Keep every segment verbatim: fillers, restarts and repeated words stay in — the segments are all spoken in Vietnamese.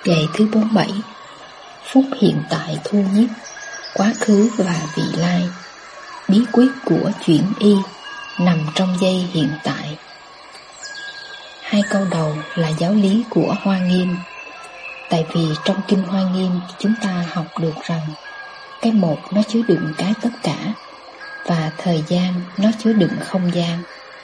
Ngày thứ bốn mươi bảy. Phút hiện tại thu nhiếp quá khứ và vị lai. Bí quyết của chuyển y nằm trong giây hiện tại. Hai câu đầu là giáo lý của Hoa Nghiêm. Tại vì trong kinh Hoa Nghiêm chúng ta học được rằng cái một nó chứa đựng cái tất cả, và thời gian nó chứa đựng không gian.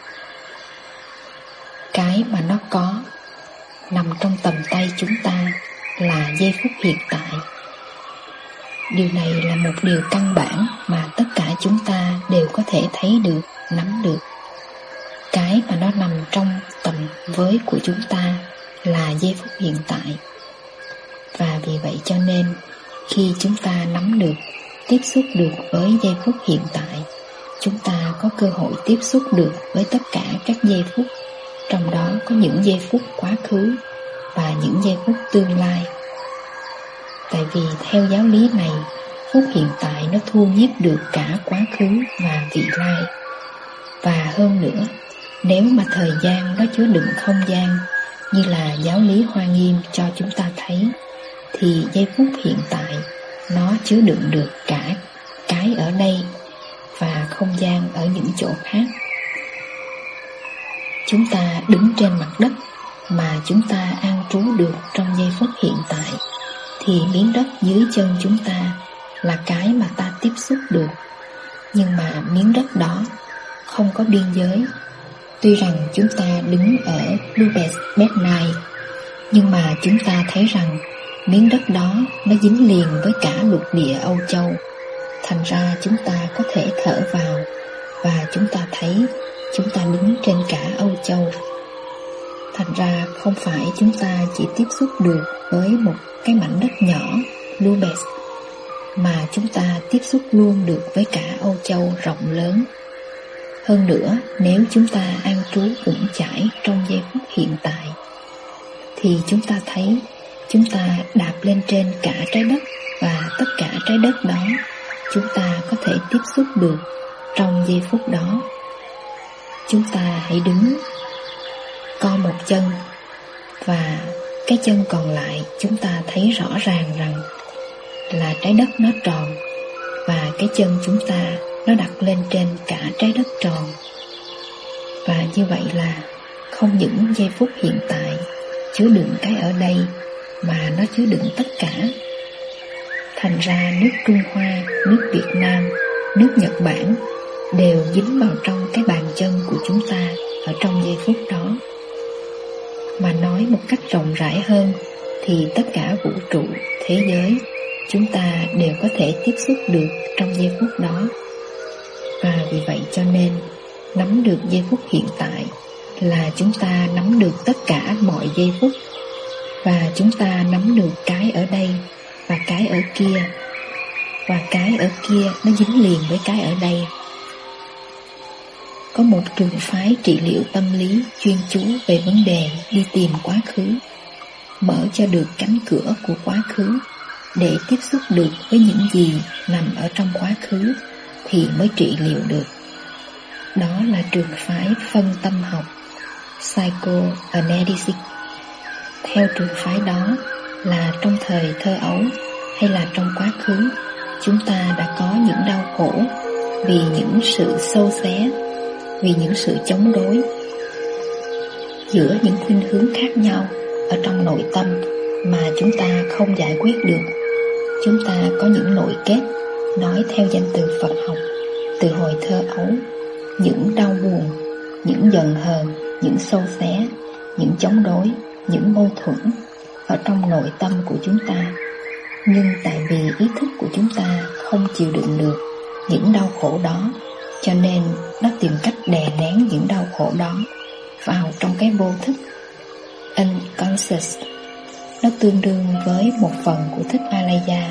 Cái mà nó có nằm trong tầm tay chúng ta là giây phút hiện tại. Điều này là một điều căn bản mà tất cả chúng ta đều có thể thấy được, nắm được. Cái mà nó nằm trong tầm với của chúng ta là giây phút hiện tại. Và vì vậy cho nên khi chúng ta nắm được, tiếp xúc được với giây phút hiện tại, chúng ta có cơ hội tiếp xúc được với tất cả các giây phút, trong đó có những giây phút quá khứ và những giây phút tương lai. Tại vì theo giáo lý này, phút hiện tại nó thu nhiếp được cả quá khứ và vị lai. Và hơn nữa, nếu mà thời gian nó chứa đựng không gian như là giáo lý Hoa Nghiêm cho chúng ta thấy, thì giây phút hiện tại nó chứa đựng được cả cái ở đây và không gian ở những chỗ khác. Chúng ta đứng trên mặt đất mà chúng ta an trú được trong giây phút hiện tại, thì miếng đất dưới chân chúng ta là cái mà ta tiếp xúc được. Nhưng mà miếng đất đó không có biên giới. Tuy rằng chúng ta đứng ở Lübeck, nhưng mà chúng ta thấy rằng miếng đất đó nó dính liền với cả lục địa Âu Châu. Thành ra chúng ta có thể thở vào và chúng ta thấy chúng ta đứng trên cả Âu Châu. Thành ra không phải chúng ta chỉ tiếp xúc được với một cái mảnh đất nhỏ Lübeck, mà chúng ta tiếp xúc luôn được với cả Âu Châu rộng lớn. Hơn nữa, nếu chúng ta an trú vững chãi trong giây phút hiện tại, thì chúng ta thấy chúng ta đạp lên trên cả trái đất, và tất cả trái đất đó chúng ta có thể tiếp xúc được trong giây phút đó. Chúng ta hãy đứng, co một chân, và cái chân còn lại chúng ta thấy rõ ràng rằng là trái đất nó tròn, và cái chân chúng ta nó đặt lên trên cả trái đất tròn. Và như vậy là không những giây phút hiện tại chứa đựng cái ở đây, mà nó chứa đựng tất cả. Thành ra nước Trung Hoa, nước Việt Nam, nước Nhật Bản đều dính vào trong cái bàn chân của chúng ta ở trong giây phút đó. Mà nói một cách rộng rãi hơn, thì tất cả vũ trụ, thế giới chúng ta đều có thể tiếp xúc được trong giây phút đó. Và vì vậy cho nên nắm được giây phút hiện tại là chúng ta nắm được tất cả mọi giây phút, và chúng ta nắm được cái ở đây và cái ở kia, và cái ở kia nó dính liền với cái ở đây. Có một trường phái trị liệu tâm lý chuyên chú về vấn đề đi tìm quá khứ, mở cho được cánh cửa của quá khứ để tiếp xúc được với những gì nằm ở trong quá khứ thì mới trị liệu được. Đó là trường phái phân tâm học, Psychoanalysis. Theo trường phái đó là trong thời thơ ấu hay là trong quá khứ, chúng ta đã có những đau khổ vì những sự xâu xé, vì những sự chống đối giữa những khuynh hướng khác nhau ở trong nội tâm mà chúng ta không giải quyết được. Chúng ta có những nội kết, nói theo danh từ Phật học, từ hồi thơ ấu, những đau buồn, những giận hờn, những xâu xé, những chống đối, những mâu thuẫn ở trong nội tâm của chúng ta. Nhưng tại vì ý thức của chúng ta không chịu đựng được những đau khổ đó, cho nên nó tìm cách đè nén những đau khổ đó vào trong cái vô thức, unconscious. Nó tương đương với một phần của thức Alaya.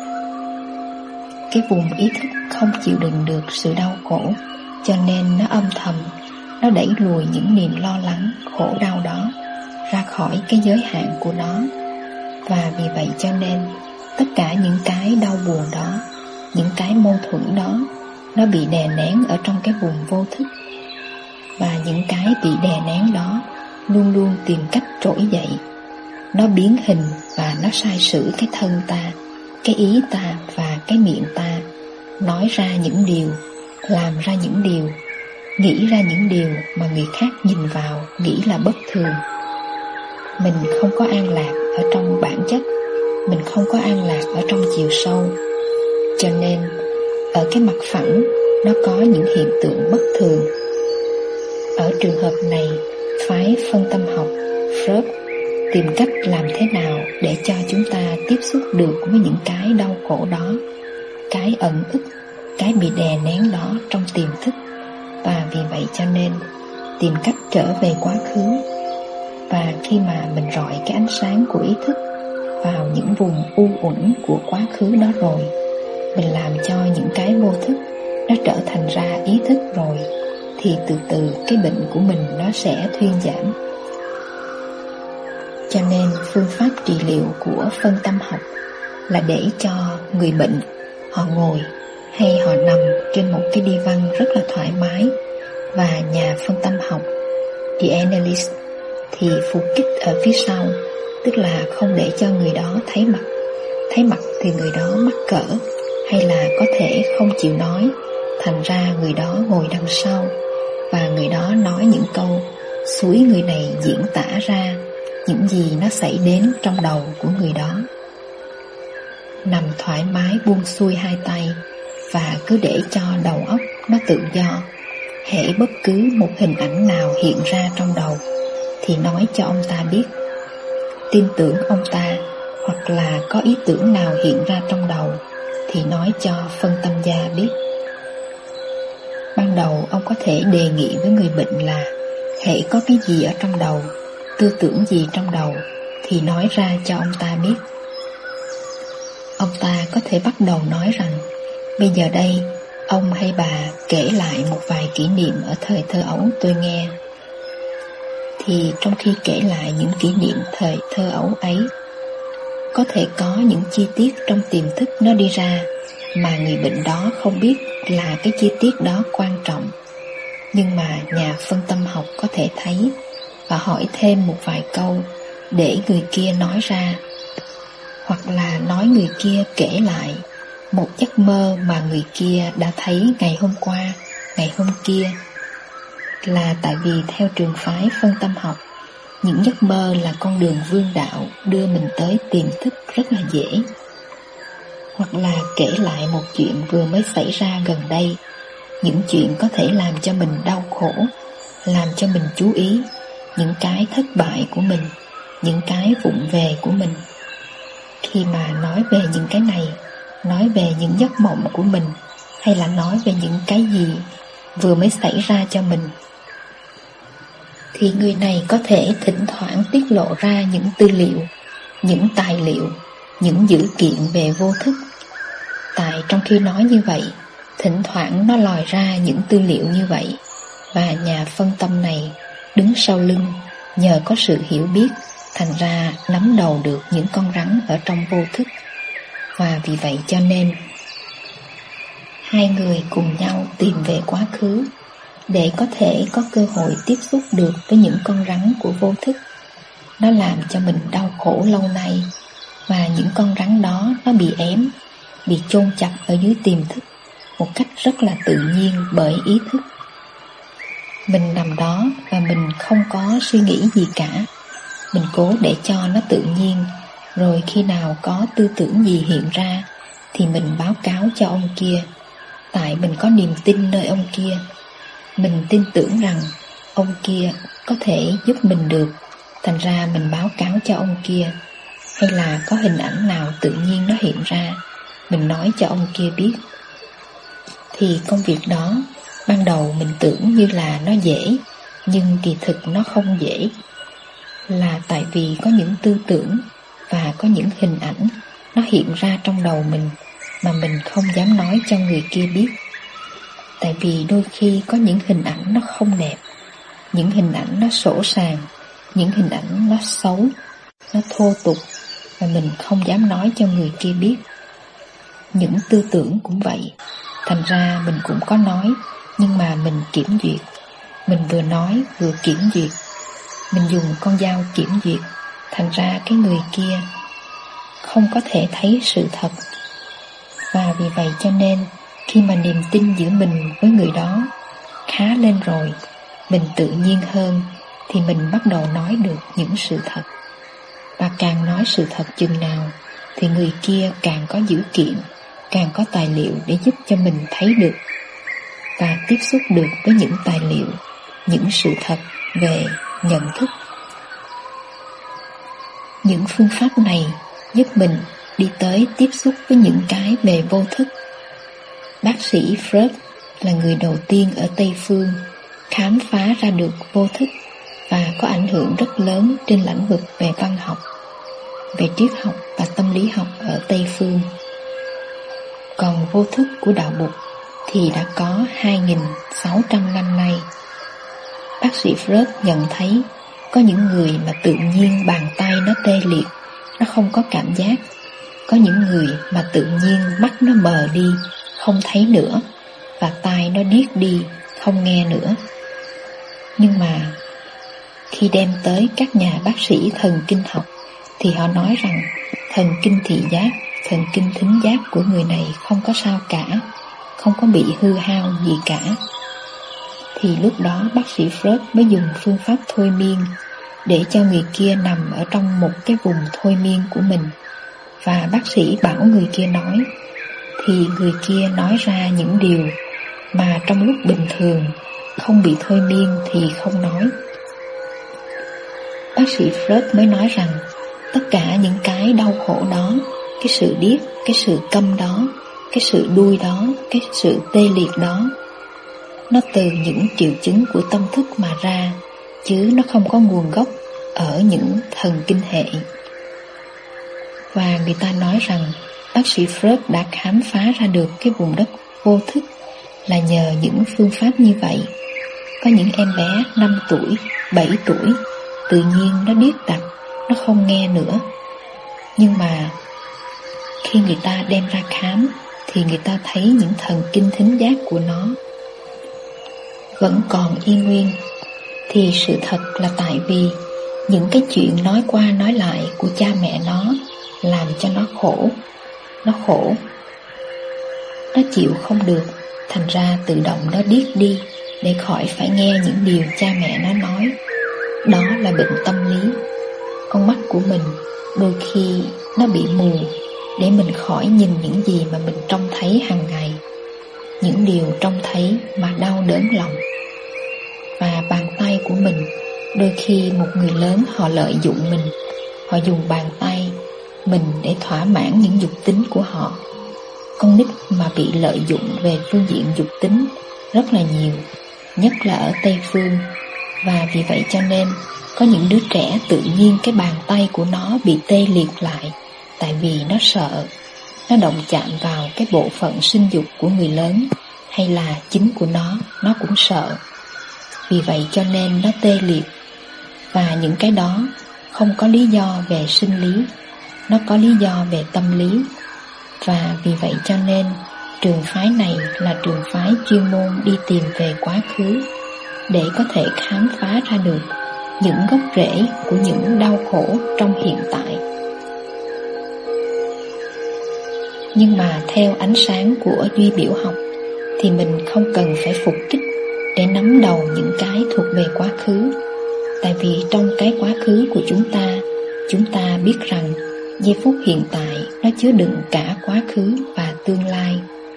Cái vùng ý thức không chịu đựng được sự đau khổ, cho nên nó âm thầm, nó đẩy lùi những niềm lo lắng, khổ đau đó ra khỏi cái giới hạn của nó. Và vì vậy cho nên tất cả những cái đau buồn đó, những cái mâu thuẫn đó, nó bị đè nén ở trong cái vùng vô thức. Và những cái bị đè nén đó luôn luôn tìm cách trỗi dậy. nó biến hình và nó sai sử cái thân ta, cái ý ta và cái miệng ta, nói ra những điều, làm ra những điều, nghĩ ra những điều mà người khác nhìn vào nghĩ là bất thường. Mình không có an lạc ở trong bản chất, mình không có an lạc ở trong chiều sâu. Cho nên ở cái mặt phẳng nó có những hiện tượng bất thường. Ở trường hợp này, phái phân tâm học Freud tìm cách làm thế nào để cho chúng ta tiếp xúc được với những cái đau khổ đó, cái ẩn ức, cái bị đè nén đó trong tiềm thức. Và vì vậy cho nên tìm cách trở về quá khứ. Và khi mà mình rọi cái ánh sáng của ý thức vào những vùng u uẩn của quá khứ đó rồi, mình làm cho những cái vô thức nó trở thành ra ý thức rồi, thì từ từ cái bệnh của mình nó sẽ thuyên giảm. Cho nên phương pháp trị liệu của phân tâm học là để cho người bệnh họ ngồi hay họ nằm trên một cái đi văn rất là thoải mái, và nhà phân tâm học The Analyst thì phục kích ở phía sau, tức là không để cho người đó thấy mặt. Thấy mặt thì người đó mắc cỡ hay là có thể không chịu nói, thành ra người đó ngồi đằng sau và người đó nói những câu xúi người này diễn tả ra những gì nó xảy đến trong đầu của người đó. Nằm thoải mái buông xuôi hai tay và cứ để cho đầu óc nó tự do. Hễ bất cứ một hình ảnh nào hiện ra trong đầu thì nói cho ông ta biết. Tin tưởng ông ta, hoặc là có ý tưởng nào hiện ra trong đầu thì nói cho phân tâm gia biết. Ban đầu ông có thể đề nghị với người bệnh là hễ có cái gì ở trong đầu, tư tưởng gì trong đầu thì nói ra cho ông ta biết. Ông ta có thể bắt đầu nói rằng bây giờ đây ông hay bà kể lại một vài kỷ niệm ở thời thơ ấu tôi nghe. Thì trong khi kể lại những kỷ niệm thời thơ ấu ấy, có thể có những chi tiết trong tiềm thức nó đi ra mà người bệnh đó không biết là cái chi tiết đó quan trọng. Nhưng mà nhà phân tâm học có thể thấy và hỏi thêm một vài câu để người kia nói ra, hoặc là nói người kia kể lại một giấc mơ mà người kia đã thấy ngày hôm qua, ngày hôm kia. Là tại vì theo trường phái phân tâm học, những giấc mơ là con đường vương đạo đưa mình tới tiềm thức rất là dễ. Hoặc là kể lại một chuyện vừa mới xảy ra gần đây, những chuyện có thể làm cho mình đau khổ, làm cho mình chú ý những cái thất bại của mình, những cái vụng về của mình. Khi mà nói về những cái này, nói về những giấc mộng của mình, hay là nói về những cái gì vừa mới xảy ra cho mình, thì người này có thể thỉnh thoảng tiết lộ ra những tư liệu, những tài liệu, những dữ kiện về vô thức. Tại trong khi nói như vậy, thỉnh thoảng nó lòi ra những tư liệu như vậy, và nhà phân tâm này đứng sau lưng nhờ có sự hiểu biết, thành ra nắm đầu được những con rắn ở trong vô thức. Và vì vậy cho nên hai người cùng nhau tìm về quá khứ để có thể có cơ hội tiếp xúc được với những con rắn của vô thức. Nó làm cho mình đau khổ lâu nay, và những con rắn đó nó bị ém, bị chôn chặt ở dưới tiềm thức một cách rất là tự nhiên bởi ý thức. Mình nằm đó và mình không có suy nghĩ gì cả. Mình cố để cho nó tự nhiên, rồi khi nào có tư tưởng gì hiện ra thì mình báo cáo cho ông kia. Tại mình có niềm tin nơi ông kia, mình tin tưởng rằng ông kia có thể giúp mình được, thành ra mình báo cáo cho ông kia. Hay là có hình ảnh nào tự nhiên nó hiện ra, mình nói cho ông kia biết. Thì công việc đó ban đầu mình tưởng như là nó dễ, nhưng kỳ thực nó không dễ. Là tại vì có những tư tưởng và có những hình ảnh nó hiện ra trong đầu mình mà mình không dám nói cho người kia biết. Tại vì đôi khi có những hình ảnh nó không đẹp, những hình ảnh nó sỗ sàng, những hình ảnh nó xấu, nó thô tục, và mình không dám nói cho người kia biết. Những tư tưởng cũng vậy, thành ra mình cũng có nói, nhưng mà mình kiểm duyệt. Mình vừa nói vừa kiểm duyệt. Mình dùng con dao kiểm duyệt, Thành ra cái người kia không có thể thấy sự thật. Và vì vậy cho nên khi mà niềm tin giữa mình với người đó khá lên rồi, mình tự nhiên hơn, thì mình bắt đầu nói được những sự thật. Và càng nói sự thật chừng nào thì người kia càng có dữ kiện, càng có tài liệu để giúp cho mình thấy được và tiếp xúc được với những tài liệu, những sự thật về nhận thức. Những phương pháp này giúp mình đi tới tiếp xúc với những cái về vô thức. Bác sĩ Freud là người đầu tiên ở Tây Phương khám phá ra được vô thức và có ảnh hưởng rất lớn trên lĩnh vực về văn học, về triết học và tâm lý học ở Tây Phương. Còn vô thức của đạo Bụt thì đã có hai nghìn sáu trăm năm nay. Bác sĩ Freud nhận thấy có những người mà tự nhiên bàn tay nó tê liệt, nó không có cảm giác. Có những người mà tự nhiên mắt nó mờ đi, không thấy nữa, và tai nó điếc đi, không nghe nữa. Nhưng mà khi đem tới các nhà bác sĩ thần kinh học thì họ nói rằng thần kinh thị giác, thần kinh thính giác của người này không có sao cả, không có bị hư hao gì cả. Thì lúc đó bác sĩ Freud mới dùng phương pháp thôi miên để cho người kia nằm ở trong một cái vùng thôi miên của mình. Và bác sĩ bảo người kia nói, thì người kia nói ra những điều mà trong lúc bình thường không bị thôi miên thì không nói. Bác sĩ Freud mới nói rằng tất cả những cái đau khổ đó, cái sự điếc, cái sự câm đó, cái sự đuôi đó, cái sự tê liệt đó, nó từ những triệu chứng của tâm thức mà ra, chứ nó không có nguồn gốc ở những thần kinh hệ. Và người ta nói rằng bác sĩ Freud đã khám phá ra được cái vùng đất vô thức là nhờ những phương pháp như vậy. Có những em bé năm tuổi, bảy tuổi tự nhiên nó điếc đặc, nó không nghe nữa. Nhưng mà khi người ta đem ra khám thì người ta thấy những thần kinh thính giác của nó vẫn còn y nguyên. Thì sự thật là tại vì những cái chuyện nói qua nói lại của cha mẹ nó làm cho nó khổ. Nó khổ, nó chịu không được, thành ra tự động nó điếc đi để khỏi phải nghe những điều cha mẹ nó nói. Đó là bệnh tâm lý. Con mắt của mình đôi khi nó bị mù để mình khỏi nhìn những gì mà mình trông thấy hàng ngày, những điều trông thấy mà đau đớn lòng. Và bàn tay của mình, đôi khi một người lớn họ lợi dụng mình, họ dùng bàn tay mình để thỏa mãn những dục tính của họ. Con nít mà bị lợi dụng về phương diện dục tính rất là nhiều, nhất là ở Tây Phương. Và vì vậy cho nên có những đứa trẻ tự nhiên cái bàn tay của nó bị tê liệt lại, tại vì nó sợ, nó động chạm vào cái bộ phận sinh dục của người lớn, hay là chính của nó, nó cũng sợ. Vì vậy cho nên nó tê liệt. Và những cái đó không có lý do về sinh lý, nó có lý do về tâm lý. Và vì vậy cho nên trường phái này là trường phái chuyên môn đi tìm về quá khứ để có thể khám phá ra được những gốc rễ của những đau khổ trong hiện tại. Nhưng mà theo ánh sáng của duy biểu học thì mình không cần phải phục kích để nắm đầu những cái thuộc về quá khứ. Tại vì trong cái quá khứ của chúng ta, chúng ta biết rằng giây phút hiện tại nó chứa đựng cả quá khứ và tương lai.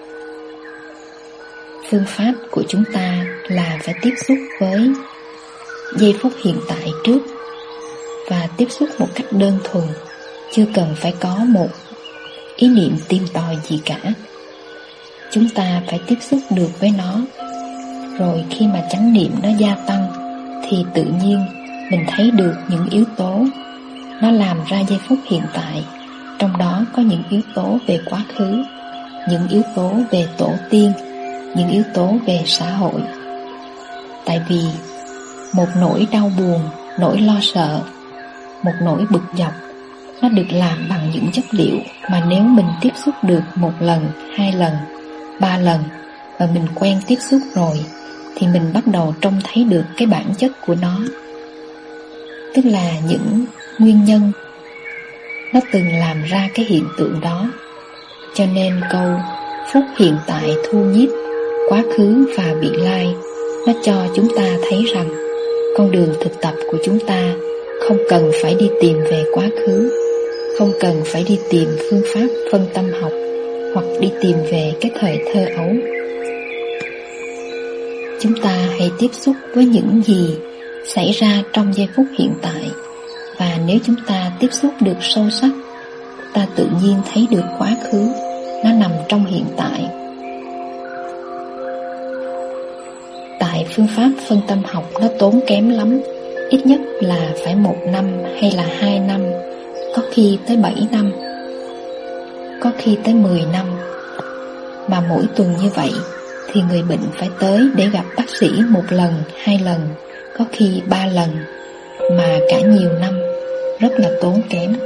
Phương pháp của chúng ta là phải tiếp xúc với giây phút hiện tại trước, và tiếp xúc một cách đơn thuần, chưa cần phải có một ý niệm tìm tòi gì cả. Chúng ta phải tiếp xúc được với nó. Rồi khi mà chánh niệm nó gia tăng thì tự nhiên mình thấy được những yếu tố nó làm ra giây phút hiện tại. Trong đó có những yếu tố về quá khứ, những yếu tố về tổ tiên, những yếu tố về xã hội. Tại vì một nỗi đau buồn, nỗi lo sợ, một nỗi bực dọc, nó được làm bằng những chất liệu mà nếu mình tiếp xúc được một lần, hai lần, ba lần và mình quen tiếp xúc rồi thì mình bắt đầu trông thấy được cái bản chất của nó. Tức là những nguyên nhân nó từng làm ra cái hiện tượng đó. Cho nên câu phút hiện tại thu nhiếp quá khứ và vị lai, nó cho chúng ta thấy rằng con đường thực tập của chúng ta không cần phải đi tìm về quá khứ, không cần phải đi tìm phương pháp phân tâm học hoặc đi tìm về cái thời thơ ấu. Chúng ta hãy tiếp xúc với những gì xảy ra trong giây phút hiện tại, và nếu chúng ta tiếp xúc được sâu sắc, ta tự nhiên thấy được quá khứ, nó nằm trong hiện tại. Tại phương pháp phân tâm học nó tốn kém lắm, ít nhất là phải một năm hay là hai năm, có khi tới bảy năm, có khi tới mười năm. Mà mỗi tuần như vậy thì người bệnh phải tới để gặp bác sĩ một lần, hai lần, có khi ba lần, mà cả nhiều năm, rất là tốn kém.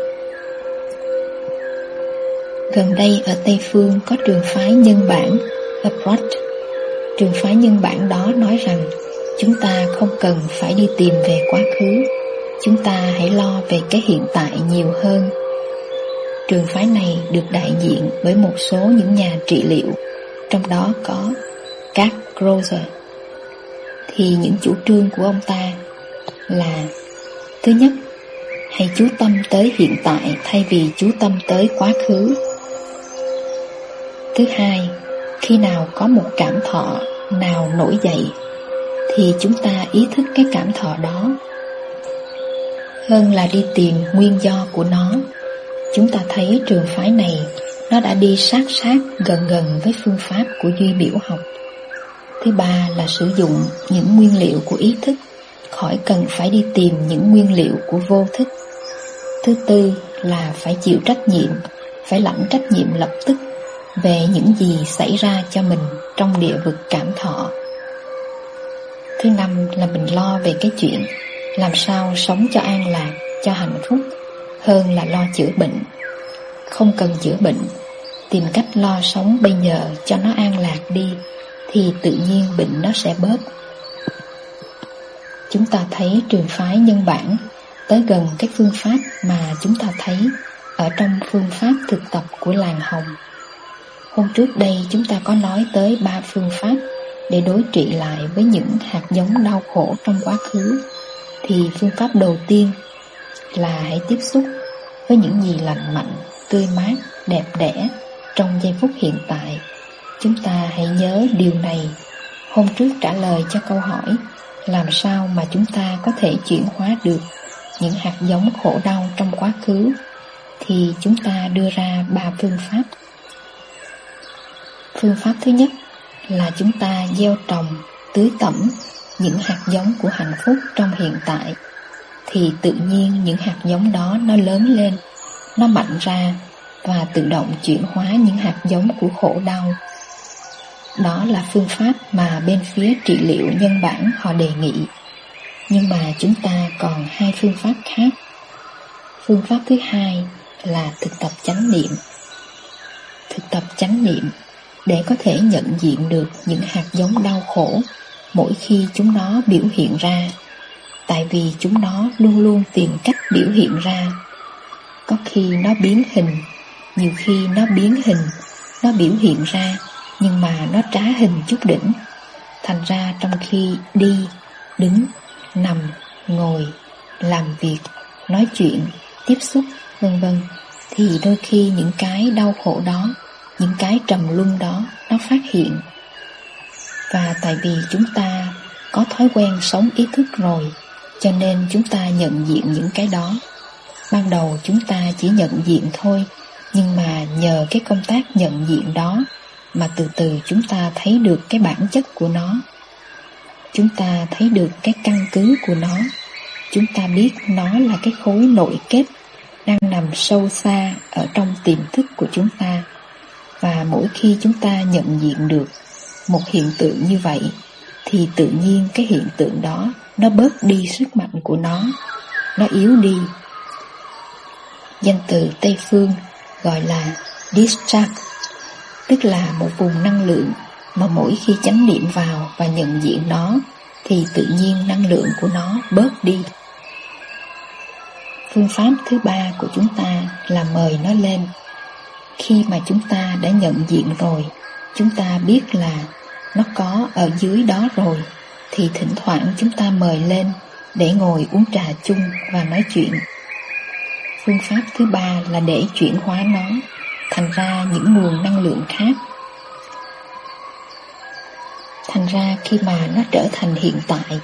Gần đây ở Tây Phương có trường phái nhân bản Approach. Trường phái nhân bản đó nói rằng chúng ta không cần phải đi tìm về quá khứ, chúng ta hãy lo về cái hiện tại nhiều hơn. Trường phái này được đại diện bởi một số những nhà trị liệu, trong đó có các Grozer. Thì những chủ trương của ông ta là: thứ nhất, hãy chú tâm tới hiện tại thay vì chú tâm tới quá khứ. Thứ hai, khi nào có một cảm thọ nào nổi dậy thì chúng ta ý thức cái cảm thọ đó, hơn là đi tìm nguyên do của nó. Chúng ta thấy trường phái này nó đã đi sát sát gần gần với phương pháp của duy biểu học. Thứ ba là sử dụng những nguyên liệu của ý thức, khỏi cần phải đi tìm những nguyên liệu của vô thức. Thứ tư là phải chịu trách nhiệm, phải lãnh trách nhiệm lập tức về những gì xảy ra cho mình trong địa vực cảm thọ. Thứ năm là mình lo về cái chuyện làm sao sống cho an lạc, cho hạnh phúc, hơn là lo chữa bệnh. Không cần chữa bệnh, tìm cách lo sống bây giờ cho nó an lạc đi, thì tự nhiên bệnh nó sẽ bớt. Chúng ta thấy trường phái nhân bản tới gần cái phương pháp mà chúng ta thấy ở trong phương pháp thực tập của làng Hồng. Hôm trước đây chúng ta có nói tới ba phương pháp để đối trị lại với những hạt giống đau khổ trong quá khứ. Thì phương pháp đầu tiên là hãy tiếp xúc với những gì lành mạnh, tươi mát, đẹp đẽ trong giây phút hiện tại. Chúng ta hãy nhớ điều này. Hôm trước trả lời cho câu hỏi làm sao mà chúng ta có thể chuyển hóa được những hạt giống khổ đau trong quá khứ, thì chúng ta đưa ra ba phương pháp. Phương pháp thứ nhất là chúng ta gieo trồng, tưới tẩm những hạt giống của hạnh phúc trong hiện tại, thì tự nhiên những hạt giống đó nó lớn lên, nó mạnh ra và tự động chuyển hóa những hạt giống của khổ đau. Đó là phương pháp mà bên phía trị liệu nhân bản họ đề nghị. Nhưng mà chúng ta còn hai phương pháp khác. Phương pháp thứ hai là thực tập chánh niệm. Thực tập chánh niệm để có thể nhận diện được những hạt giống đau khổ mỗi khi chúng nó biểu hiện ra, tại vì chúng nó luôn luôn tìm cách biểu hiện ra. Có khi nó biến hình, nhiều khi nó biến hình, nó biểu hiện ra, nhưng mà nó trá hình chút đỉnh. Thành ra trong khi đi, đứng, nằm, ngồi, làm việc, nói chuyện, tiếp xúc, vân vân, thì đôi khi những cái đau khổ đó, những cái trầm luân đó nó phát hiện. Và tại vì chúng ta có thói quen sống ý thức rồi, cho nên chúng ta nhận diện những cái đó. Ban đầu chúng ta chỉ nhận diện thôi, nhưng mà nhờ cái công tác nhận diện đó mà từ từ chúng ta thấy được cái bản chất của nó. Chúng ta thấy được cái căn cứ của nó. Chúng ta biết nó là cái khối nội kết đang nằm sâu xa ở trong tiềm thức của chúng ta. Và mỗi khi chúng ta nhận diện được một hiện tượng như vậy, thì tự nhiên cái hiện tượng đó nó bớt đi sức mạnh của nó, nó yếu đi. Danh từ Tây Phương gọi là discharge, tức là một vùng năng lượng mà mỗi khi chánh niệm vào và nhận diện nó, thì tự nhiên năng lượng của nó bớt đi. Phương pháp thứ ba của chúng ta là mời nó lên. Khi mà chúng ta đã nhận diện rồi, chúng ta biết là nó có ở dưới đó rồi, thì thỉnh thoảng chúng ta mời lên để ngồi uống trà chung và nói chuyện. Phương pháp thứ ba là để chuyển hóa nó thành ra những nguồn năng lượng khác. Thành ra khi mà nó trở thành hiện tại,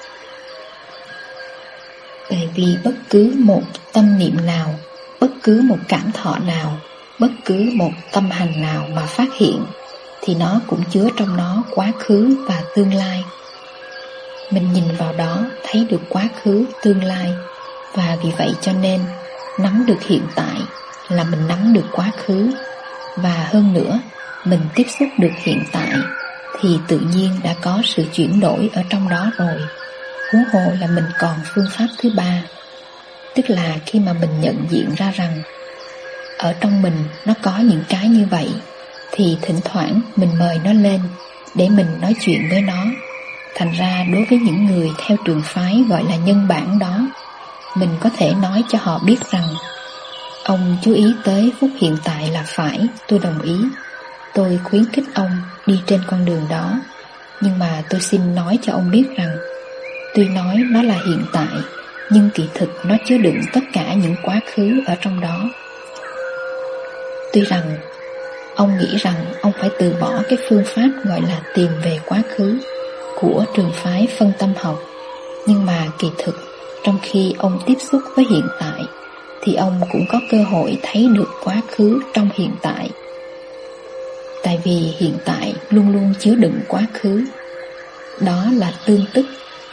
bởi vì bất cứ một tâm niệm nào, bất cứ một cảm thọ nào, bất cứ một tâm hành nào mà phát hiện, thì nó cũng chứa trong nó quá khứ và tương lai. Mình nhìn vào đó thấy được quá khứ, tương lai, và vì vậy cho nên nắm được hiện tại là mình nắm được quá khứ, và hơn nữa mình tiếp xúc được hiện tại thì tự nhiên đã có sự chuyển đổi ở trong đó rồi. Huống hồ là mình còn phương pháp thứ ba, tức là khi mà mình nhận diện ra rằng ở trong mình nó có những cái như vậy, thì thỉnh thoảng mình mời nó lên để mình nói chuyện với nó. Thành ra đối với những người theo trường phái gọi là nhân bản đó, mình có thể nói cho họ biết rằng ông chú ý tới phút hiện tại là phải, tôi đồng ý. Tôi khuyến khích ông đi trên con đường đó, nhưng mà tôi xin nói cho ông biết rằng tuy nói nó là hiện tại, nhưng kỳ thực nó chứa đựng tất cả những quá khứ ở trong đó. Tuy rằng ông nghĩ rằng ông phải từ bỏ cái phương pháp gọi là tìm về quá khứ của trường phái phân tâm học, nhưng mà kỳ thực trong khi ông tiếp xúc với hiện tại thì ông cũng có cơ hội thấy được quá khứ trong hiện tại. Tại vì hiện tại luôn luôn chứa đựng quá khứ, đó là tương tức.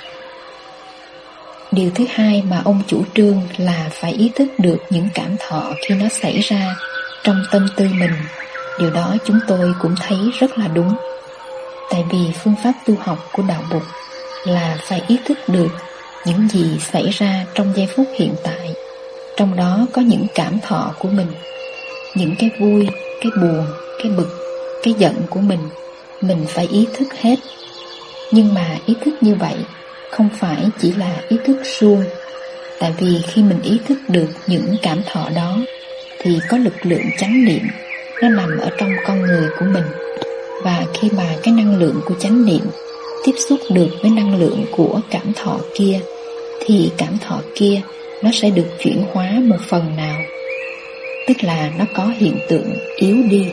Điều thứ hai mà ông chủ trương là phải ý thức được những cảm thọ khi nó xảy ra trong tâm tư mình. Điều đó chúng tôi cũng thấy rất là đúng. Tại vì phương pháp tu học của Đạo Bụt là phải ý thức được những gì xảy ra trong giây phút hiện tại. Trong đó có những cảm thọ của mình, những cái vui, cái buồn, cái bực, cái giận của mình, mình phải ý thức hết. Nhưng mà ý thức như vậy không phải chỉ là ý thức suông. Tại vì khi mình ý thức được những cảm thọ đó thì có lực lượng chánh niệm, nó nằm ở trong con người của mình. Và khi mà cái năng lượng của chánh niệm tiếp xúc được với năng lượng của cảm thọ kia, thì cảm thọ kia nó sẽ được chuyển hóa một phần nào, tức là nó có hiện tượng yếu đi.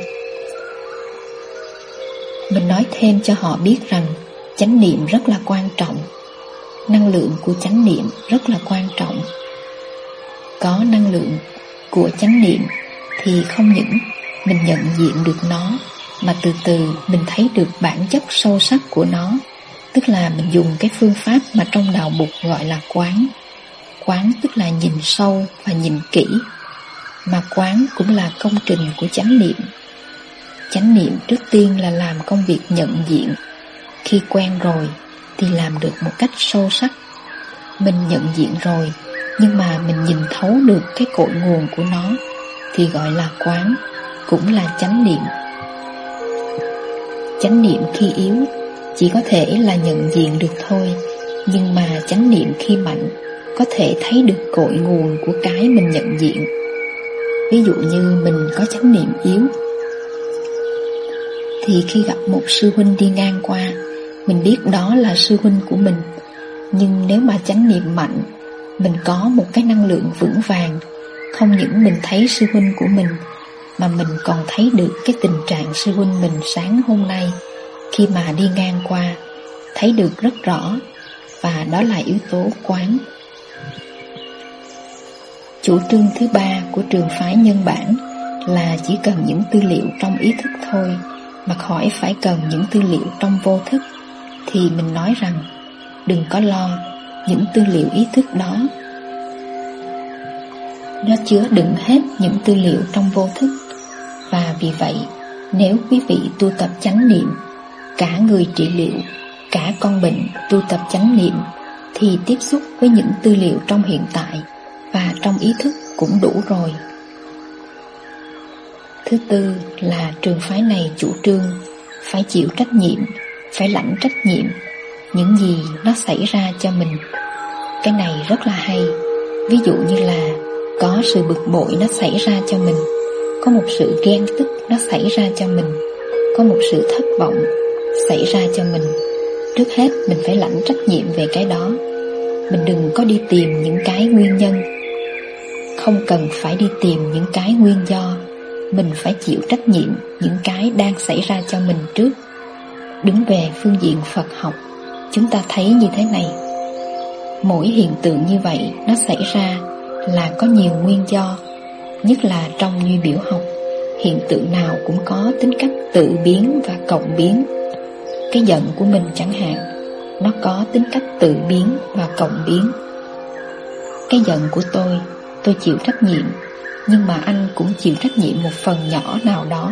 Mình nói thêm cho họ biết rằng chánh niệm rất là quan trọng, năng lượng của chánh niệm rất là quan trọng. Có năng lượng của chánh niệm thì không những mình nhận diện được nó, mà từ từ mình thấy được bản chất sâu sắc của nó. Tức là mình dùng cái phương pháp mà trong Đạo Bụt gọi là quán. Quán tức là nhìn sâu và nhìn kỹ, mà quán cũng là công trình của chánh niệm. Chánh niệm trước tiên là làm công việc nhận diện. Khi quen rồi thì làm được một cách sâu sắc. Mình nhận diện rồi, nhưng mà mình nhìn thấu được cái cội nguồn của nó thì gọi là quán, cũng là chánh niệm. Chánh niệm khi yếu chỉ có thể là nhận diện được thôi, nhưng mà chánh niệm khi mạnh có thể thấy được cội nguồn của cái mình nhận diện. Ví dụ như mình có chánh niệm yếu, thì khi gặp một sư huynh đi ngang qua, mình biết đó là sư huynh của mình. Nhưng nếu mà chánh niệm mạnh, mình có một cái năng lượng vững vàng, không những mình thấy sư huynh của mình, mà mình còn thấy được cái tình trạng sư huynh mình sáng hôm nay khi mà đi ngang qua, thấy được rất rõ, và đó là yếu tố quán. Chủ trương thứ ba của trường phái nhân bản là chỉ cần những tư liệu trong ý thức thôi, mà khỏi phải cần những tư liệu trong vô thức. Thì mình nói rằng đừng có lo, những tư liệu ý thức đó nó chứa đựng hết những tư liệu trong vô thức. Và vì vậy, nếu quý vị tu tập chánh niệm, cả người trị liệu, cả con bệnh tu tập chánh niệm, thì tiếp xúc với những tư liệu trong hiện tại và trong ý thức cũng đủ rồi. Thứ tư là trường phái này chủ trương phải chịu trách nhiệm, phải lãnh trách nhiệm những gì nó xảy ra cho mình. Cái này rất là hay. Ví dụ như là Có sự bực bội nó xảy ra cho mình, có một sự ghen tức nó xảy ra cho mình, có một sự thất vọng xảy ra cho mình. Trước hết mình phải lãnh trách nhiệm về cái đó. Mình đừng có đi tìm những cái nguyên nhân, không cần phải đi tìm những cái nguyên do. Mình phải chịu trách nhiệm những cái đang xảy ra cho mình trước. Đứng về phương diện Phật học, chúng ta thấy như thế này: mỗi hiện tượng như vậy nó xảy ra là có nhiều nguyên do. Nhất là trong duy biểu học, hiện tượng nào cũng có tính cách tự biến và cộng biến. Cái giận của mình chẳng hạn, nó có tính cách tự biến và cộng biến. Cái giận của tôi, tôi chịu trách nhiệm, nhưng mà anh cũng chịu trách nhiệm một phần nhỏ nào đó.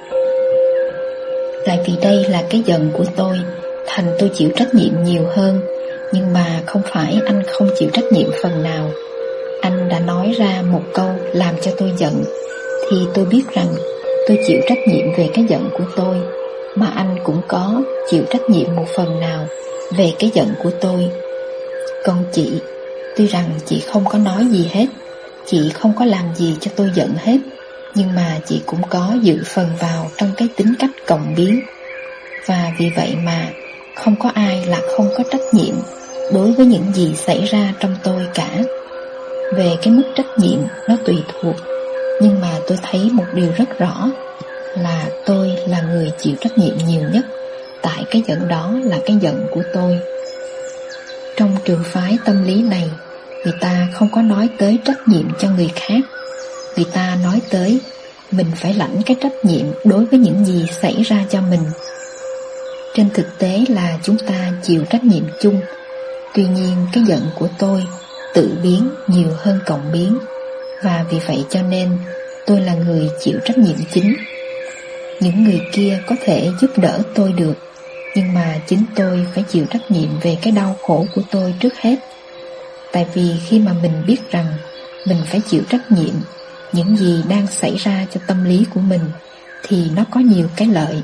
Tại vì đây là cái giận của tôi, thành tôi chịu trách nhiệm nhiều hơn. Nhưng mà không phải anh không chịu trách nhiệm phần nào. Anh đã nói ra một câu làm cho tôi giận, thì tôi biết rằng tôi chịu trách nhiệm về cái giận của tôi, mà anh cũng có chịu trách nhiệm một phần nào về cái giận của tôi. Còn chị, tuy rằng chị không có nói gì hết, chị không có làm gì cho tôi giận hết, nhưng mà chị cũng có dự phần vào trong cái tính cách cộng biến. Và vì vậy mà không có ai là không có trách nhiệm đối với những gì xảy ra trong tôi cả. Về cái mức trách nhiệm nó tùy thuộc, nhưng mà tôi thấy một điều rất rõ là tôi là người chịu trách nhiệm nhiều nhất. Tại cái giận đó là cái giận của tôi. Trong trường phái tâm lý này, người ta không có nói tới trách nhiệm cho người khác. Người ta nói tới mình phải lãnh cái trách nhiệm đối với những gì xảy ra cho mình. Trên thực tế là chúng ta chịu trách nhiệm chung. Tuy nhiên cái giận của tôi tự biến nhiều hơn cộng biến, và vì vậy cho nên tôi là người chịu trách nhiệm chính. Những người kia có thể giúp đỡ tôi được, nhưng mà chính tôi phải chịu trách nhiệm về cái đau khổ của tôi trước hết. Tại vì khi mà mình biết rằng mình phải chịu trách nhiệm những gì đang xảy ra cho tâm lý của mình, thì nó có nhiều cái lợi.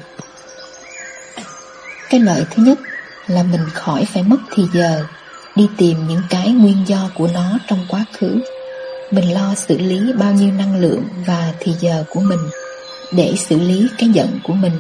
Cái lợi thứ nhất là mình khỏi phải mất thì giờ đi tìm những cái nguyên do của nó trong quá khứ. Mình lo xử lý bao nhiêu năng lượng và thì giờ của mình để xử lý cái giận của mình.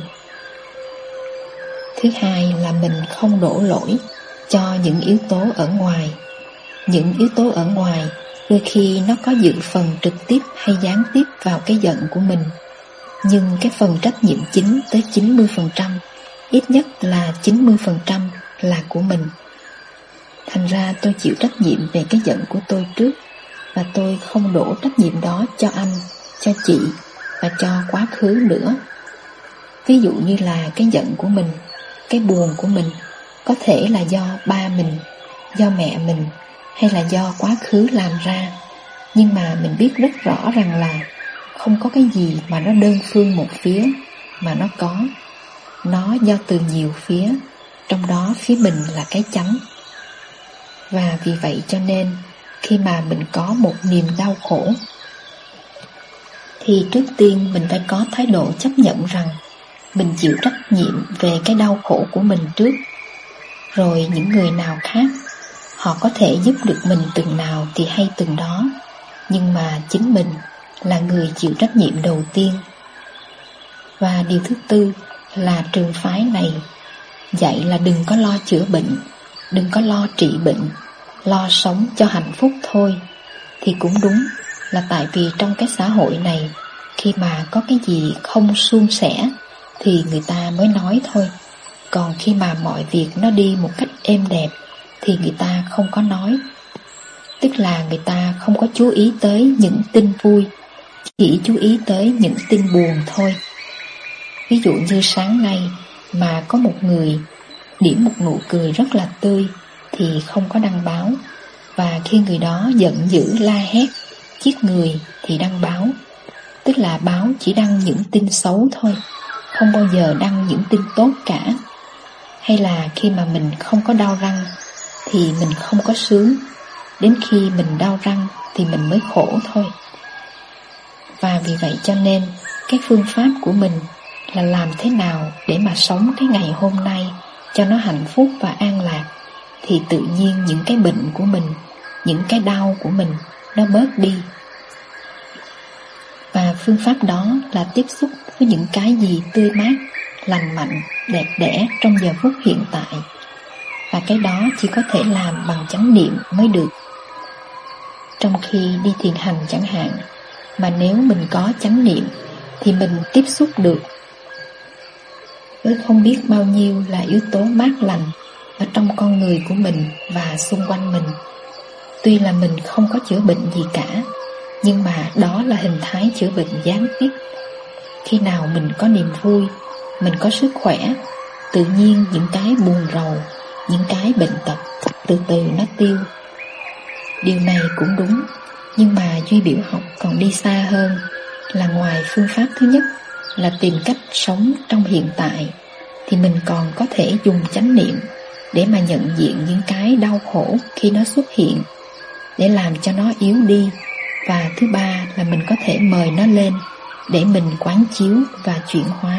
Thứ hai là mình không đổ lỗi cho những yếu tố ở ngoài. Những yếu tố ở ngoài đôi khi nó có dự phần trực tiếp hay gián tiếp vào cái giận của mình, nhưng cái phần trách nhiệm chính tới chín mươi phần trăm, ít nhất là chín mươi phần trăm là của mình. Thành ra tôi chịu trách nhiệm về cái giận của tôi trước, và tôi không đổ trách nhiệm đó cho anh, cho chị và cho quá khứ nữa. Ví dụ như là cái giận của mình, cái buồn của mình có thể là do ba mình, do mẹ mình, hay là do quá khứ làm ra. Nhưng mà mình biết rất rõ rằng là không có cái gì mà nó đơn phương một phía, mà nó có. Nó do từ nhiều phía, trong đó phía mình là cái chánh. Và vì vậy cho nên khi mà mình có một niềm đau khổ, thì trước tiên mình phải có thái độ chấp nhận rằng mình chịu trách nhiệm về cái đau khổ của mình trước. Rồi những người nào khác, họ có thể giúp được mình từng nào thì hay từng đó, nhưng mà chính mình là người chịu trách nhiệm đầu tiên. Và điều thứ tư là trường phái này dạy là đừng có lo chữa bệnh, đừng có lo trị bệnh, lo sống cho hạnh phúc thôi. Thì cũng đúng là tại vì trong cái xã hội này, khi mà có cái gì không suôn sẻ thì người ta mới nói thôi. Còn khi mà mọi việc nó đi một cách êm đẹp thì người ta không có nói. Tức là người ta không có chú ý tới những tin vui, chỉ chú ý tới những tin buồn thôi. Ví dụ như sáng nay mà có một người điểm một nụ cười rất là tươi thì không có đăng báo, và khi người đó giận dữ la hét giết người thì đăng báo. Tức là báo chỉ đăng những tin xấu thôi, không bao giờ đăng những tin tốt cả. Hay là khi mà mình không có đau răng thì mình không có sướng, đến khi mình đau răng thì mình mới khổ thôi. Và vì vậy cho nên cái phương pháp của mình là làm thế nào để mà sống cái ngày hôm nay cho nó hạnh phúc và an lạc, thì tự nhiên những cái bệnh của mình, những cái đau của mình nó bớt đi. phương pháp đó là tiếp xúc với những cái gì tươi mát, lành mạnh, đẹp đẽ trong giờ phút hiện tại. Và cái đó chỉ có thể làm bằng chánh niệm mới được. Trong khi đi thiền hành chẳng hạn, mà nếu mình có chánh niệm thì mình tiếp xúc được với không biết bao nhiêu là yếu tố mát lành ở trong con người của mình và xung quanh mình. Tuy là mình không có chữa bệnh gì cả, nhưng mà đó là hình thái chữa bệnh gián tiếp. Khi nào mình có niềm vui, mình có sức khỏe, tự nhiên những cái buồn rầu, những cái bệnh tật từ từ nó tiêu. Điều này cũng đúng, nhưng mà Duy Biểu học còn đi xa hơn, là ngoài phương pháp thứ nhất là tìm cách sống trong hiện tại, thì mình còn có thể dùng chánh niệm để mà nhận diện những cái đau khổ khi nó xuất hiện, để làm cho nó yếu đi. Và thứ ba là mình có thể mời nó lên để mình quán chiếu và chuyển hóa.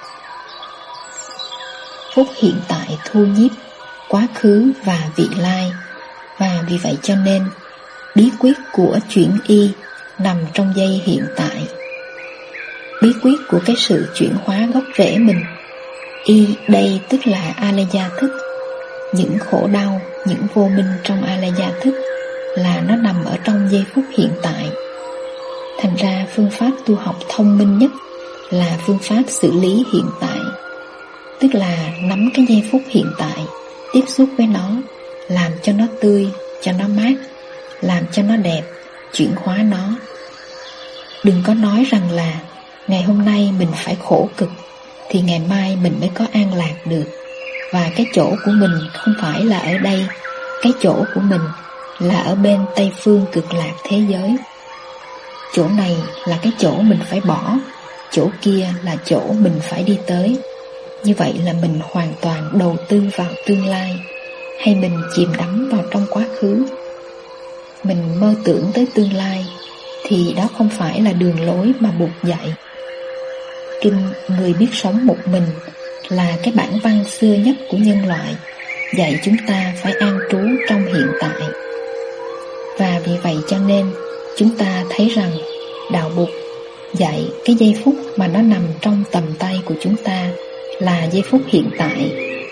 Phút hiện tại thu nhiếp quá khứ và vị lai. Và vì vậy cho nên bí quyết của chuyển y nằm trong giây hiện tại. Bí quyết của cái sự chuyển hóa gốc rễ mình. Y đây tức là Alaya thức. Những khổ đau, những vô minh trong Alaya thức là nó nằm ở trong giây phút hiện tại. Thành ra phương pháp tu học thông minh nhất là phương pháp xử lý hiện tại, tức là nắm cái giây phút hiện tại, tiếp xúc với nó, làm cho nó tươi, cho nó mát, làm cho nó đẹp, chuyển hóa nó. Đừng có nói rằng là ngày hôm nay mình phải khổ cực thì ngày mai mình mới có an lạc được. Và cái chỗ của mình không phải là ở đây, cái chỗ của mình là ở bên Tây phương cực lạc thế giới. Chỗ này là cái chỗ mình phải bỏ, chỗ kia là chỗ mình phải đi tới. Như vậy là mình hoàn toàn đầu tư vào tương lai, hay mình chìm đắm vào trong quá khứ. Mình mơ tưởng tới tương lai thì đó không phải là đường lối mà Bụt dạy. Kinh Người biết sống một mình là cái bản văn xưa nhất của nhân loại, dạy chúng ta phải an trú trong hiện tại. Và vì vậy cho nên chúng ta thấy rằng Đạo Bụt dạy cái giây phút mà nó nằm trong tầm tay của chúng ta là giây phút hiện tại.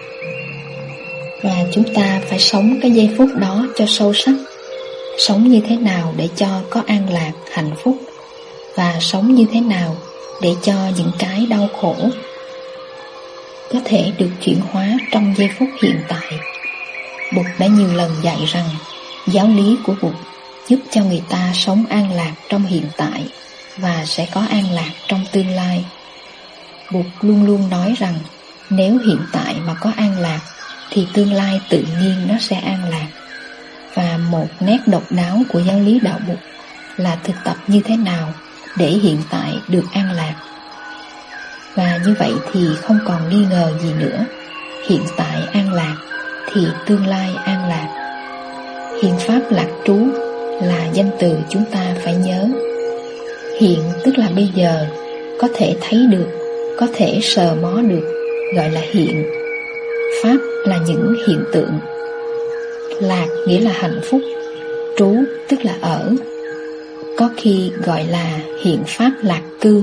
Và chúng ta phải sống cái giây phút đó cho sâu sắc. Sống như thế nào để cho có an lạc, hạnh phúc, và sống như thế nào để cho những cái đau khổ có thể được chuyển hóa trong giây phút hiện tại. Bụt đã nhiều lần dạy rằng giáo lý của Bụt giúp cho người ta sống an lạc trong hiện tại và sẽ có an lạc trong tương lai. Bụt luôn luôn nói rằng nếu hiện tại mà có an lạc thì tương lai tự nhiên nó sẽ an lạc. Và một nét độc đáo của giáo lý Đạo Bụt là thực tập như thế nào để hiện tại được an lạc. Và như vậy thì không còn nghi ngờ gì nữa. Hiện tại an lạc thì tương lai an lạc. Hiện pháp lạc trú là danh từ chúng ta phải nhớ. Hiện tức là bây giờ, có thể thấy được, có thể sờ mó được, gọi là hiện. Pháp là những hiện tượng. Lạc nghĩa là hạnh phúc. Trú tức là ở, có khi gọi là hiện pháp lạc cư.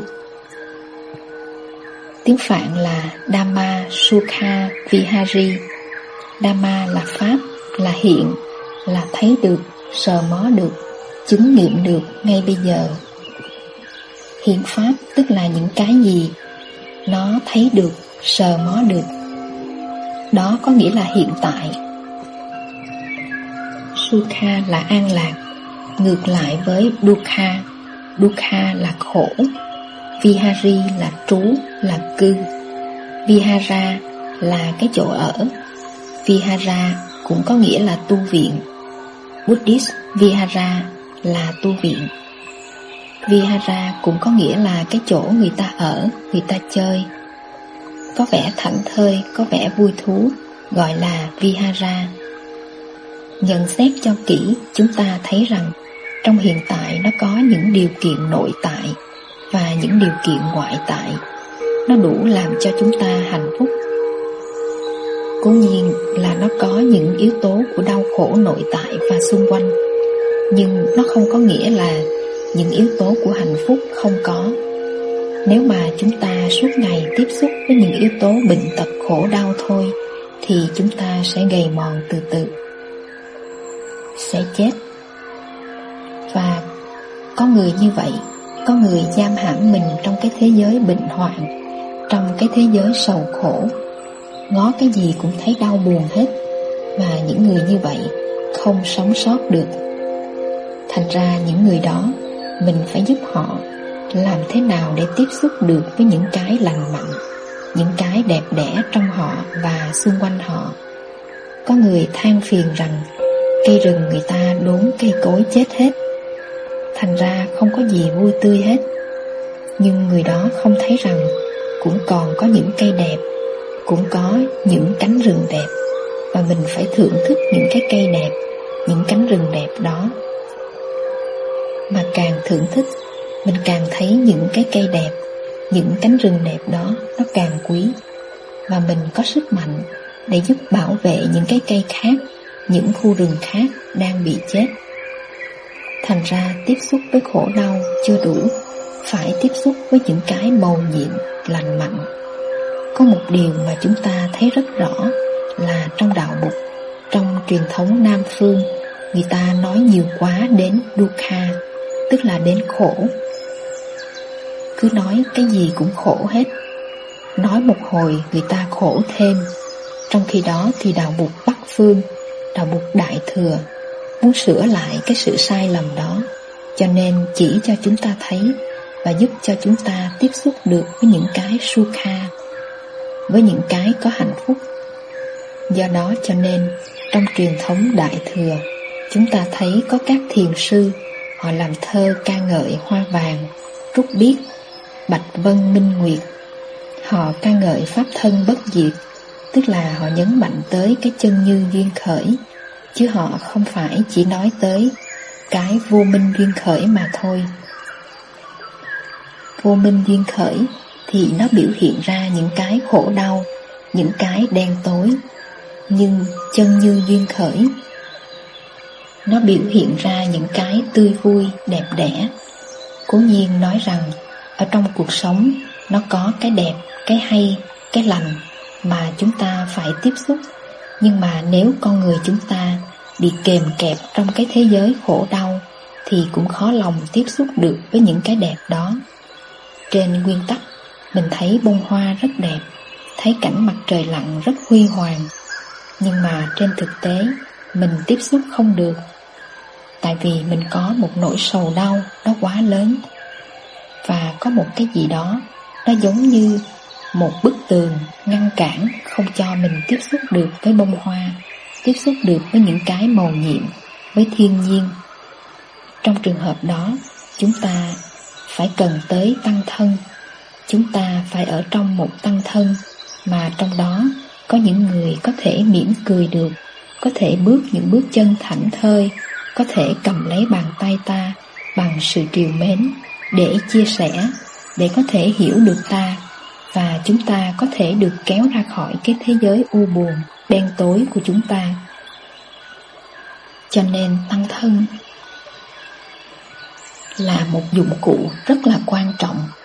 Tiếng Phạn là Dhamma Sukha Vihari. Dhamma là pháp, là hiện, là thấy được, sờ mó được, chứng nghiệm được ngay bây giờ. Hiện pháp tức là những cái gì nó thấy được, sờ mó được. Đó có nghĩa là hiện tại. Sukha là an lạc, ngược lại với Dukkha. Dukkha là khổ. Vihari là trú, là cư. Vihara là cái chỗ ở. Vihara cũng có nghĩa là tu viện. Buddhist Vihara là tu viện. Vihara cũng có nghĩa là cái chỗ người ta ở, người ta chơi, có vẻ thảnh thơi, có vẻ vui thú, gọi là Vihara. Nhận xét cho kỹ, chúng ta thấy rằng trong hiện tại nó có những điều kiện nội tại và những điều kiện ngoại tại. Nó đủ làm cho chúng ta hạnh phúc. Cố nhiên là nó có những yếu tố của đau khổ nội tại và xung quanh, nhưng nó không có nghĩa là những yếu tố của hạnh phúc không có. Nếu mà chúng ta suốt ngày tiếp xúc với những yếu tố bệnh tật khổ đau thôi, thì chúng ta sẽ gầy mòn từ từ, sẽ chết. Và có người như vậy, có người giam hãm mình trong cái thế giới bệnh hoạn, trong cái thế giới sầu khổ, ngó cái gì cũng thấy đau buồn hết. Và những người như vậy không sống sót được. Thành ra những người đó, mình phải giúp họ làm thế nào để tiếp xúc được với những cái lành mạnh, những cái đẹp đẽ trong họ và xung quanh họ. Có người than phiền rằng cây rừng người ta đốn cây cối chết hết, thành ra không có gì vui tươi hết. Nhưng người đó không thấy rằng cũng còn có những cây đẹp, cũng có những cánh rừng đẹp, và mình phải thưởng thức những cái cây đẹp, những cánh rừng đẹp đó. Mà càng thưởng thức, mình càng thấy những cái cây đẹp, những cánh rừng đẹp đó nó càng quý. Và mình có sức mạnh để giúp bảo vệ những cái cây khác, những khu rừng khác đang bị chết. Thành ra tiếp xúc với khổ đau chưa đủ, phải tiếp xúc với những cái mầu nhiệm, lành mạnh. Có một điều mà chúng ta thấy rất rõ là trong đạo Bụt, trong truyền thống Nam Phương, người ta nói nhiều quá đến dukkha, tức là đến khổ. Cứ nói cái gì cũng khổ hết. Nói một hồi người ta khổ thêm. Trong khi đó thì đạo Bụt Bắc Phương, đạo Bụt Đại Thừa muốn sửa lại cái sự sai lầm đó, cho nên chỉ cho chúng ta thấy và giúp cho chúng ta tiếp xúc được với những cái sukha, với những cái có hạnh phúc. Do đó cho nên trong truyền thống Đại Thừa, chúng ta thấy có các thiền sư, họ làm thơ ca ngợi hoa vàng, trúc biếc, bạch vân minh nguyệt. Họ ca ngợi pháp thân bất diệt, tức là họ nhấn mạnh tới cái chân như duyên khởi, chứ họ không phải chỉ nói tới cái vô minh duyên khởi mà thôi. Vô minh duyên khởi thì nó biểu hiện ra những cái khổ đau, những cái đen tối. Nhưng chân như duyên khởi, nó biểu hiện ra những cái tươi vui, đẹp đẽ. Cố nhiên nói rằng ở trong cuộc sống nó có cái đẹp, cái hay, cái lành mà chúng ta phải tiếp xúc. Nhưng mà nếu con người chúng ta bị kềm kẹp trong cái thế giới khổ đau thì cũng khó lòng tiếp xúc được với những cái đẹp đó. Trên nguyên tắc, mình thấy bông hoa rất đẹp, thấy cảnh mặt trời lặn rất huy hoàng. Nhưng mà trên thực tế, mình tiếp xúc không được. Tại vì mình có một nỗi sầu đau nó quá lớn. Và có một cái gì đó, nó giống như một bức tường ngăn cản không cho mình tiếp xúc được với bông hoa, tiếp xúc được với những cái mầu nhiệm, với thiên nhiên. Trong trường hợp đó, chúng ta phải cần tới tăng thân. Chúng ta phải ở trong một tăng thân mà trong đó có những người có thể mỉm cười được, có thể bước những bước chân thảnh thơi, có thể cầm lấy bàn tay ta bằng sự trìu mến để chia sẻ, để có thể hiểu được ta, và chúng ta có thể được kéo ra khỏi cái thế giới u buồn, đen tối của chúng ta. Cho nên tăng thân là một dụng cụ rất là quan trọng